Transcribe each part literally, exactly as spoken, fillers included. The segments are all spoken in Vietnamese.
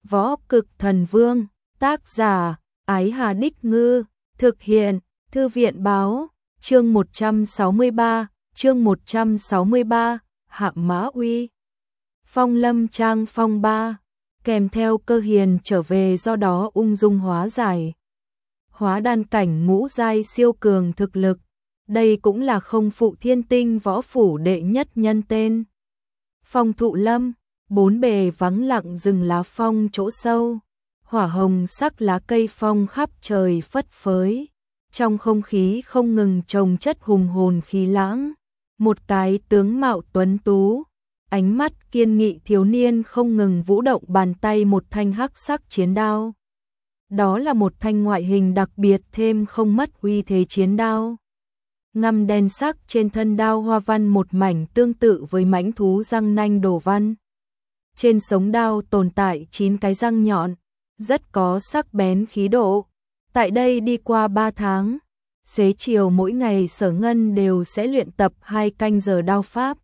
Võ Cực Thần Vương, tác giả, Ái Hà Đích Ngư, thực hiện, Thư viện Báo, chương một trăm sáu mươi ba, chương một trăm sáu mươi ba, Hạ Mã Uy. Phong Lâm Trang Phong ba, kèm theo Cơ Hiền trở về, do đó ung dung hóa giải. Hóa đan cảnh ngũ giai siêu cường thực lực, đây cũng là không phụ thiên tinh võ phủ đệ nhất nhân tên. Phong Thụ Lâm, bốn bề vắng lặng rừng lá phong chỗ sâu, hỏa hồng sắc lá cây phong khắp trời phất phới, trong không khí không ngừng chồng chất hùng hồn khí lãng. Một cái tướng mạo tuấn tú, ánh mắt kiên nghị thiếu niên không ngừng vũ động bàn tay một thanh hắc sắc chiến đao. Đó là một thanh ngoại hình đặc biệt thêm không mất uy thế chiến đao. Ngăm đen sắc trên thân đao hoa văn một mảnh tương tự với mãnh thú răng nanh đổ văn. Trên sống đao tồn tại chín cái răng nhọn, rất có sắc bén khí độ. Tại đây đi qua ba tháng, xế chiều mỗi ngày Sở Ngân đều sẽ luyện tập hai canh giờ đao pháp.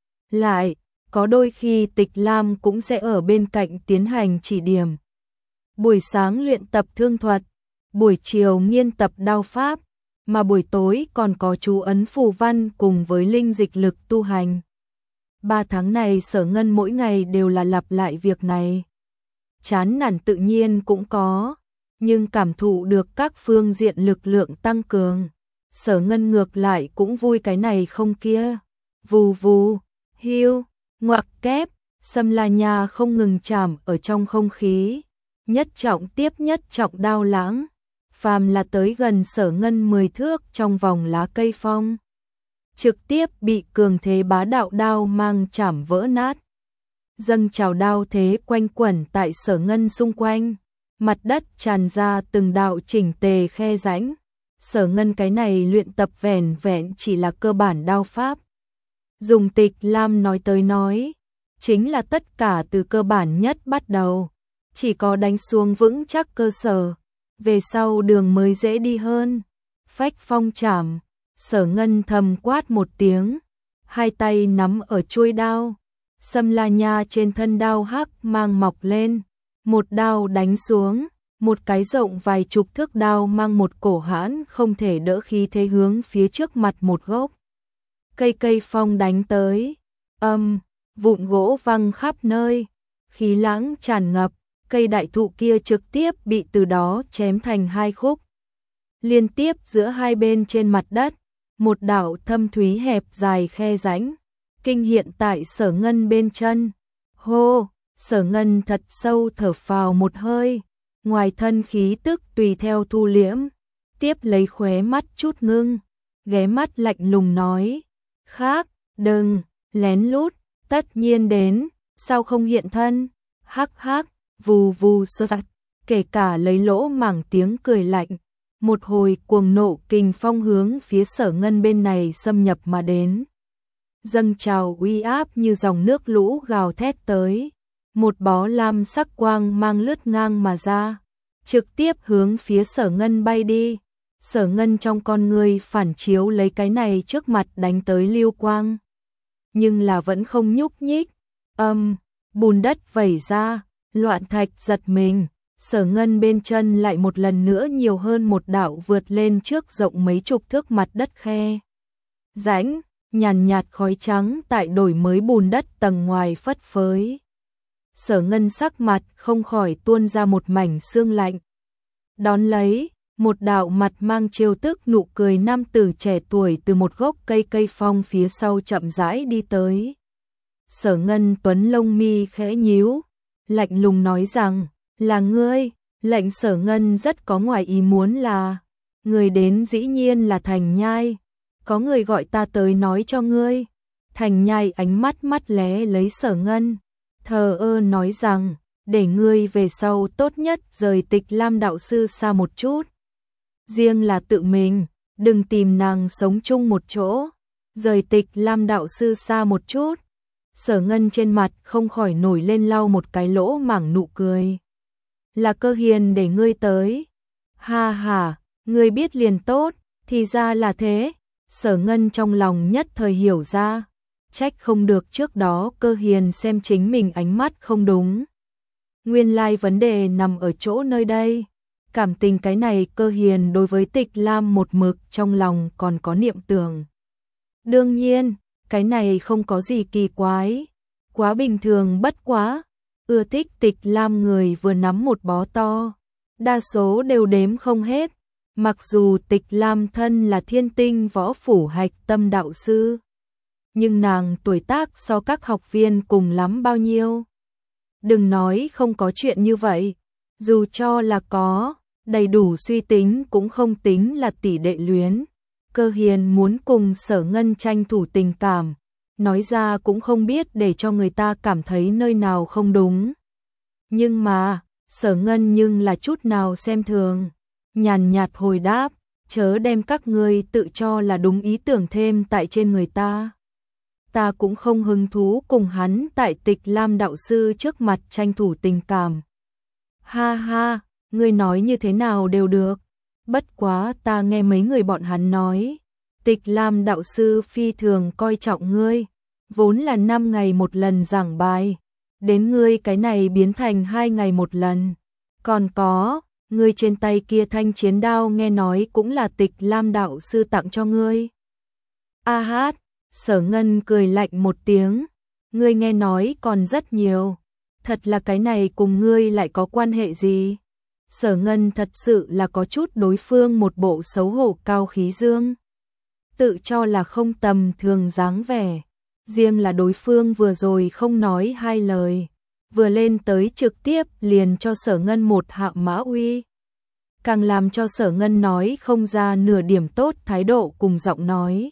Lại, có đôi khi Tịch Lam cũng sẽ ở bên cạnh tiến hành chỉ điểm. Buổi sáng luyện tập thương thuật, buổi chiều nghiên tập đao pháp, mà buổi tối còn có chú ấn phù văn cùng với linh dịch lực tu hành. Ba tháng này Sở Ngân mỗi ngày đều là lặp lại việc này. Chán nản tự nhiên cũng có, nhưng cảm thụ được các phương diện lực lượng tăng cường, Sở Ngân ngược lại cũng vui cái này không kia. Vù vù, hiu, ngoặc kép, Sâm La Nha không ngừng chạm ở trong không khí, nhất trọng tiếp nhất trọng đao lãng, phàm là tới gần Sở Ngân mười thước trong vòng lá cây phong, trực tiếp bị cường thế bá đạo đao mang chảm vỡ nát. Dâng trào đao thế quanh quẩn tại Sở Ngân xung quanh, mặt đất tràn ra từng đạo chỉnh tề khe rãnh. Sở Ngân cái này luyện tập vẻn vẹn chỉ là cơ bản đao pháp. Dùng Tịch Lam nói tới nói, chính là tất cả từ cơ bản nhất bắt đầu, chỉ có đánh xuống vững chắc cơ sở, về sau đường mới dễ đi hơn. Phách phong chảm, Sở Ngân thầm quát một tiếng, hai tay nắm ở chuôi đao, Sâm La Nha trên thân đao hắc mang mọc lên, một đao đánh xuống, một cái rộng vài chục thước đao mang một cổ hãn không thể đỡ khí thế hướng phía trước mặt một gốc cây cây phong đánh tới. Âm, vụn gỗ văng khắp nơi, khí lãng tràn ngập, cây đại thụ kia trực tiếp bị từ đó chém thành hai khúc. Liên tiếp giữa hai bên trên mặt đất, một đạo thâm thúy hẹp dài khe rãnh, kinh hiện tại Sở Ngân bên chân. Hô, Sở Ngân thật sâu thở phào một hơi, ngoài thân khí tức tùy theo thu liễm, tiếp lấy khóe mắt chút ngưng, ghé mắt lạnh lùng nói, khác, đừng, lén lút, tất nhiên đến, sao không hiện thân, hắc hắc, vù vù sơ tạch, kể cả lấy lỗ mảng tiếng cười lạnh, một hồi cuồng nộ kình phong hướng phía Sở Ngân bên này xâm nhập mà đến. Dâng trào uy áp như dòng nước lũ gào thét tới, một bó lam sắc quang mang lướt ngang mà ra, trực tiếp hướng phía Sở Ngân bay đi. Sở Ngân trong con người phản chiếu lấy cái này trước mặt đánh tới lưu quang, nhưng là vẫn không nhúc nhích. Âm, bùn đất vẩy ra, loạn thạch giật mình, Sở Ngân bên chân lại một lần nữa nhiều hơn một đạo vượt lên trước rộng mấy chục thước mặt đất khe rãnh, nhàn nhạt khói trắng tại đổi mới bùn đất tầng ngoài phất phới. Sở Ngân sắc mặt không khỏi tuôn ra một mảnh sương lạnh. Đón lấy, một đạo mặt mang trêu tức nụ cười nam tử trẻ tuổi từ một gốc cây cây phong phía sau chậm rãi đi tới. Sở Ngân tuấn lông mi khẽ nhíu, lạnh lùng nói rằng, là ngươi. Lệnh Sở Ngân rất có ngoài ý muốn là, người đến dĩ nhiên là Thành Nhai. Có người gọi ta tới nói cho ngươi. Thành Nhai ánh mắt mắt lé lấy Sở Ngân, thờ ơ nói rằng, để ngươi về sau tốt nhất rời Tịch Lam đạo sư xa một chút. Riêng là tự mình, đừng tìm nàng sống chung một chỗ, rời Tịch Lam đạo sư xa một chút. Sở Ngân trên mặt không khỏi nổi lên lau một cái lỗ mảng nụ cười. Là Cơ Hiền để ngươi tới. Ha ha, ngươi biết liền tốt, thì ra là thế. Sở Ngân trong lòng nhất thời hiểu ra, trách không được trước đó Cơ Hiền xem chính mình ánh mắt không đúng. Nguyên lai vấn đề nằm ở chỗ nơi đây. Cảm tình cái này Cơ Hiền đối với Tịch Lam một mực trong lòng còn có niệm tưởng. Đương nhiên, cái này không có gì kỳ quái, quá bình thường bất quá. Ưa thích Tịch Lam người vừa nắm một bó to, đa số đều đếm không hết. Mặc dù Tịch Lam thân là thiên tinh võ phủ hạch tâm đạo sư, nhưng nàng tuổi tác so các học viên cùng lắm bao nhiêu. Đừng nói không có chuyện như vậy, dù cho là có, đầy đủ suy tính cũng không tính là tỷ đệ luyến. Cơ Hiền muốn cùng Sở Ngân tranh thủ tình cảm, nói ra cũng không biết để cho người ta cảm thấy nơi nào không đúng. Nhưng mà, Sở Ngân nhưng là chút nào xem thường, nhàn nhạt hồi đáp, chớ đem các ngươi tự cho là đúng ý tưởng thêm tại trên người ta. Ta cũng không hứng thú cùng hắn tại Tịch Lam đạo sư trước mặt tranh thủ tình cảm. Ha ha, ngươi nói như thế nào đều được. Bất quá ta nghe mấy người bọn hắn nói, Tịch Lam đạo sư phi thường coi trọng ngươi, vốn là năm ngày một lần giảng bài, đến ngươi cái này biến thành hai ngày một lần. Còn có, ngươi trên tay kia thanh chiến đao nghe nói cũng là Tịch Lam đạo sư tặng cho ngươi. A hát, Sở Ngân cười lạnh một tiếng, ngươi nghe nói còn rất nhiều, thật là cái này cùng ngươi lại có quan hệ gì? Sở Ngân thật sự là có chút đối phương một bộ xấu hổ cao khí dương, tự cho là không tầm thường dáng vẻ. Riêng là đối phương vừa rồi không nói hai lời, vừa lên tới trực tiếp liền cho Sở Ngân một hạ mã uy, càng làm cho Sở Ngân nói không ra nửa điểm tốt thái độ cùng giọng nói.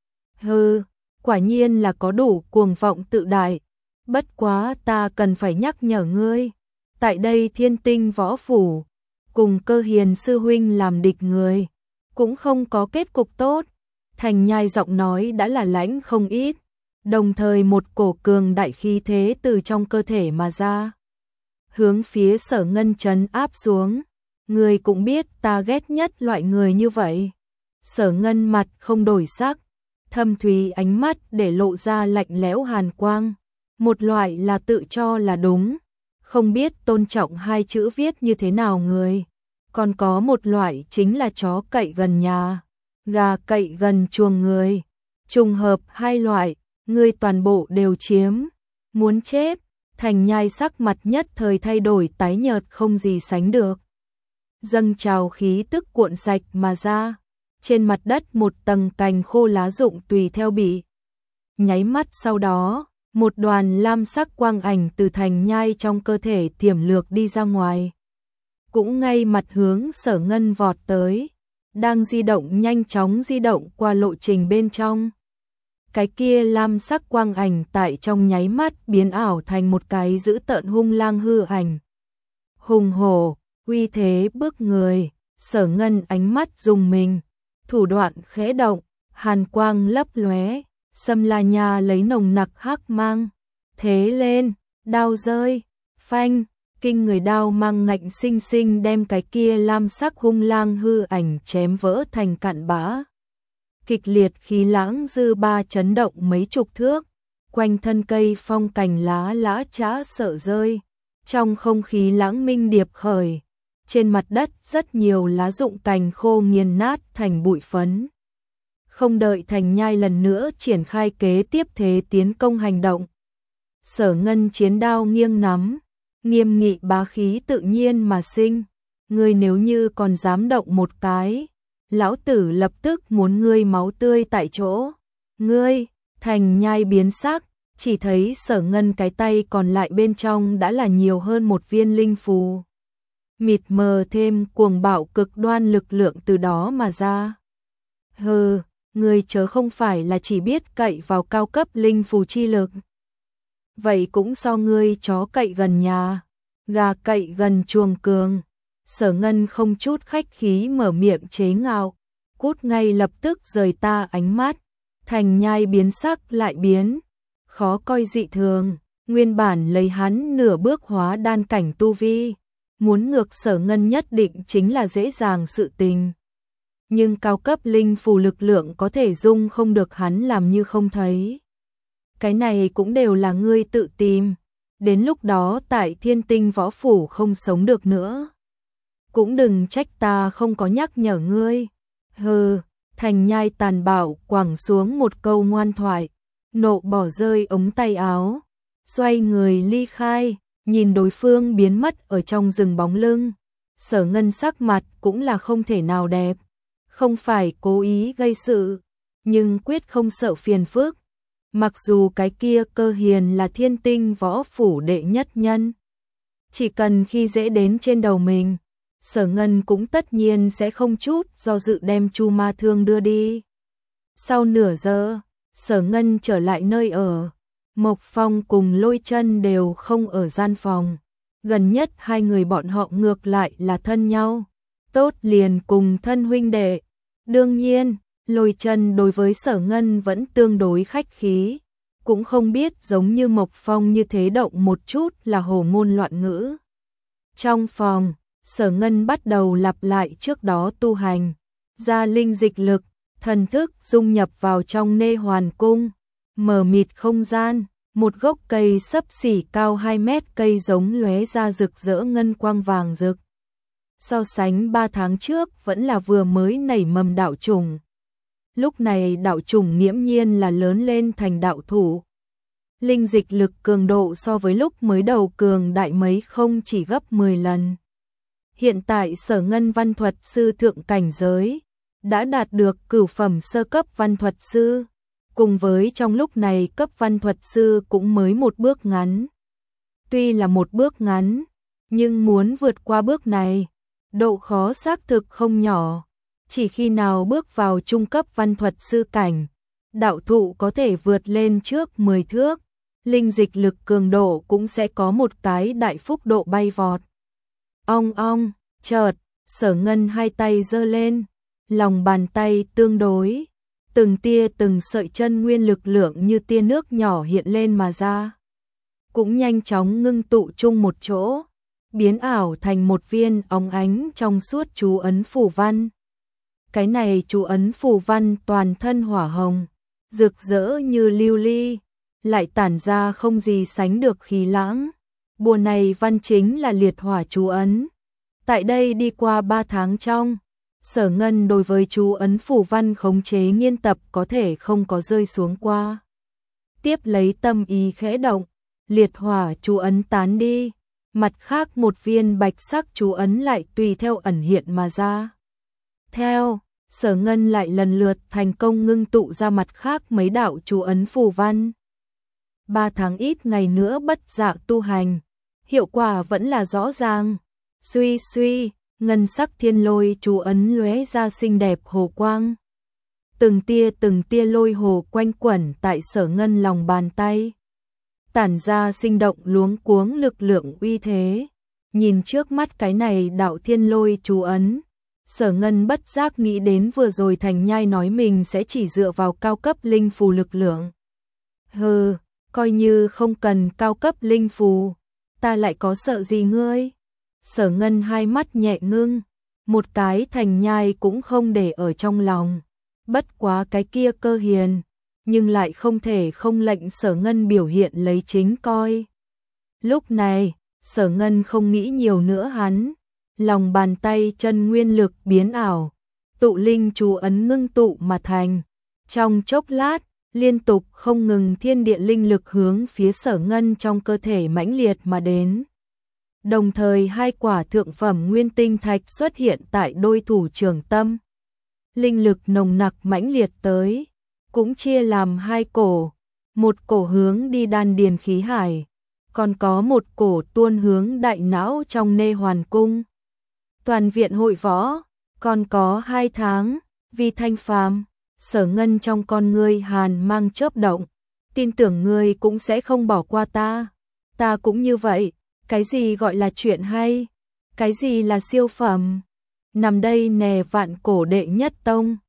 Hừ, quả nhiên là có đủ cuồng vọng tự đại, bất quá ta cần phải nhắc nhở ngươi, tại đây thiên tinh võ phủ, cùng Cơ Hiền sư huynh làm địch người, cũng không có kết cục tốt. Thành Nhai giọng nói đã là lãnh không ít, đồng thời một cổ cường đại khí thế từ trong cơ thể mà ra, hướng phía Sở Ngân trấn áp xuống. Người cũng biết ta ghét nhất loại người như vậy. Sở Ngân mặt không đổi sắc, thâm thúy ánh mắt để lộ ra lạnh lẽo hàn quang. Một loại là tự cho là đúng, không biết tôn trọng hai chữ viết như thế nào người. Còn có một loại chính là chó cậy gần nhà, gà cậy gần chuồng người. Trùng hợp hai loại, ngươi toàn bộ đều chiếm. Muốn chết. Thành Nhai sắc mặt nhất thời thay đổi tái nhợt không gì sánh được. Dâng trào khí tức cuộn sạch mà ra. Trên mặt đất một tầng cành khô lá rụng tùy theo bị. Nháy mắt sau đó, một đoàn lam sắc quang ảnh từ Thành Nhai trong cơ thể tiềm lược đi ra ngoài. Cũng ngay mặt hướng Sở Ngân vọt tới, đang di động nhanh chóng di động qua lộ trình bên trong. Cái kia lam sắc quang ảnh tại trong nháy mắt biến ảo thành một cái dữ tợn hung lang hư ảnh. Hùng hổ, uy thế bức người, Sở Ngân ánh mắt rùng mình, thủ đoạn khẽ động, hàn quang lấp lóe, Sâm La Nha lấy nồng nặc hắc mang, thế lên, đao rơi, phanh, kinh người đao mang ngạnh sinh sinh đem cái kia lam sắc hung lang hư ảnh chém vỡ thành cặn bã. Kịch liệt khí lãng dư ba chấn động mấy chục thước, quanh thân cây phong cành lá lã chã sợ rơi, trong không khí lãng minh điệp khởi, trên mặt đất rất nhiều lá rụng cành khô nghiền nát thành bụi phấn. Không đợi Thành Nhai lần nữa triển khai kế tiếp thế tiến công hành động. Sở Ngân chiến đao nghiêng nắm, nghiêm nghị bá khí tự nhiên mà sinh, ngươi nếu như còn dám động một cái, lão tử lập tức muốn ngươi máu tươi tại chỗ. Ngươi, Thành Nhai biến sắc, chỉ thấy Sở Ngân cái tay còn lại bên trong đã là nhiều hơn một viên linh phù. Mịt mờ thêm cuồng bạo cực đoan lực lượng từ đó mà ra. Hừ, ngươi chớ không phải là chỉ biết cậy vào cao cấp linh phù chi lực. Vậy cũng so ngươi chó cậy gần nhà, gà cậy gần chuồng cường. Sở Ngân không chút khách khí mở miệng chế ngạo, cút ngay lập tức rời ta ánh mắt. Thành Nhai biến sắc lại biến, khó coi dị thường, nguyên bản lấy hắn nửa bước hóa đan cảnh tu vi, muốn ngược Sở Ngân nhất định chính là dễ dàng sự tình. Nhưng cao cấp linh phù lực lượng có thể dung không được hắn làm như không thấy. Cái này cũng đều là ngươi tự tìm, đến lúc đó tại Thiên Tinh Võ Phủ không sống được nữa. Cũng đừng trách ta không có nhắc nhở ngươi. Hừ, Thành Nhai tàn bạo quẳng xuống một câu ngoan thoại, nộ bỏ rơi ống tay áo, xoay người ly khai, nhìn đối phương biến mất ở trong rừng bóng lưng. Sở Ngân sắc mặt cũng là không thể nào đẹp, không phải cố ý gây sự, nhưng quyết không sợ phiền phức. Mặc dù cái kia Cơ Hiền là Thiên Tinh Võ Phủ đệ nhất nhân, chỉ cần khi dễ đến trên đầu mình, Sở Ngân cũng tất nhiên sẽ không chút do dự đem Chu Ma Thương đưa đi. Sau nửa giờ, Sở Ngân trở lại nơi ở, Mộc Phong cùng Lôi Chân đều không ở gian phòng. Gần nhất hai người bọn họ ngược lại là thân nhau, tốt liền cùng thân huynh đệ. Đương nhiên, Lôi Chân đối với Sở Ngân vẫn tương đối khách khí, cũng không biết giống như Mộc Phong như thế động một chút là hồ ngôn loạn ngữ. Trong phòng, Sở Ngân bắt đầu lặp lại trước đó tu hành, ra linh dịch lực, thần thức dung nhập vào trong Nê Hoàn Cung, mờ mịt không gian, một gốc cây xấp xỉ cao hai mét cây giống lóe ra rực rỡ ngân quang vàng rực. So sánh ba tháng trước vẫn là vừa mới nảy mầm đạo trùng. Lúc này đạo trùng nghiễm nhiên là lớn lên thành đạo thủ. Linh dịch lực cường độ so với lúc mới đầu cường đại mấy không chỉ gấp mười lần. Hiện tại Sở Ngân văn thuật sư thượng cảnh giới, đã đạt được cửu phẩm sơ cấp văn thuật sư, cùng với trong lúc này cấp văn thuật sư cũng mới một bước ngắn. Tuy là một bước ngắn, nhưng muốn vượt qua bước này, độ khó xác thực không nhỏ. Chỉ khi nào bước vào trung cấp văn thuật sư cảnh, đạo thụ có thể vượt lên trước mười thước, linh dịch lực cường độ cũng sẽ có một cái đại phúc độ bay vọt. Ong ong, chợt, Sở Ngân hai tay giơ lên, lòng bàn tay tương đối, từng tia từng sợi chân nguyên lực lượng như tia nước nhỏ hiện lên mà ra, cũng nhanh chóng ngưng tụ chung một chỗ, biến ảo thành một viên óng ánh trong suốt chú ấn phù văn. Cái này chú ấn phù văn toàn thân hỏa hồng, rực rỡ như lưu ly, lại tản ra không gì sánh được khí lãng. Bùa này văn chính là liệt hỏa chú ấn. Tại đây đi qua ba tháng trong, Sở Ngân đối với chú ấn phù văn khống chế nghiên tập có thể không có rơi xuống qua. Tiếp lấy tâm ý khẽ động, liệt hỏa chú ấn tán đi, mặt khác một viên bạch sắc chú ấn lại tùy theo ẩn hiện mà ra. Theo, Sở Ngân lại lần lượt thành công ngưng tụ ra mặt khác mấy đạo chú ấn phù văn. Ba tháng ít ngày nữa bất dạ tu hành, hiệu quả vẫn là rõ ràng. Suy suy, ngân sắc thiên lôi chú ấn lóe ra xinh đẹp hồ quang. Từng tia từng tia lôi hồ quanh quẩn tại Sở Ngân lòng bàn tay, tản ra sinh động luống cuống lực lượng uy thế. Nhìn trước mắt cái này đạo thiên lôi chú ấn, Sở Ngân bất giác nghĩ đến vừa rồi Thành Nhai nói mình sẽ chỉ dựa vào cao cấp linh phù lực lượng. Hừ, coi như không cần cao cấp linh phù, ta lại có sợ gì ngươi? Sở Ngân hai mắt nhẹ ngưng, một cái Thành Nhai cũng không để ở trong lòng. Bất quá cái kia Cơ Hiền, nhưng lại không thể không lệnh Sở Ngân biểu hiện lấy chính coi. Lúc này, Sở Ngân không nghĩ nhiều nữa hắn, lòng bàn tay chân nguyên lực biến ảo, tụ linh chú ấn ngưng tụ mà thành. Trong chốc lát, liên tục không ngừng thiên địa linh lực hướng phía Sở Ngân trong cơ thể mãnh liệt mà đến. Đồng thời hai quả thượng phẩm nguyên tinh thạch xuất hiện tại đôi thủ trường tâm. Linh lực nồng nặc mãnh liệt tới, cũng chia làm hai cổ, một cổ hướng đi đan điền khí hải, còn có một cổ tuôn hướng đại não trong Nê Hoàn Cung. Toàn viện hội võ, còn có hai tháng, vì thanh phàm. Sở Ngân trong con ngươi hàn mang chớp động, tin tưởng ngươi cũng sẽ không bỏ qua ta. Ta cũng như vậy, cái gì gọi là chuyện hay, cái gì là siêu phẩm. Nằm đây nè vạn cổ đệ nhất tông,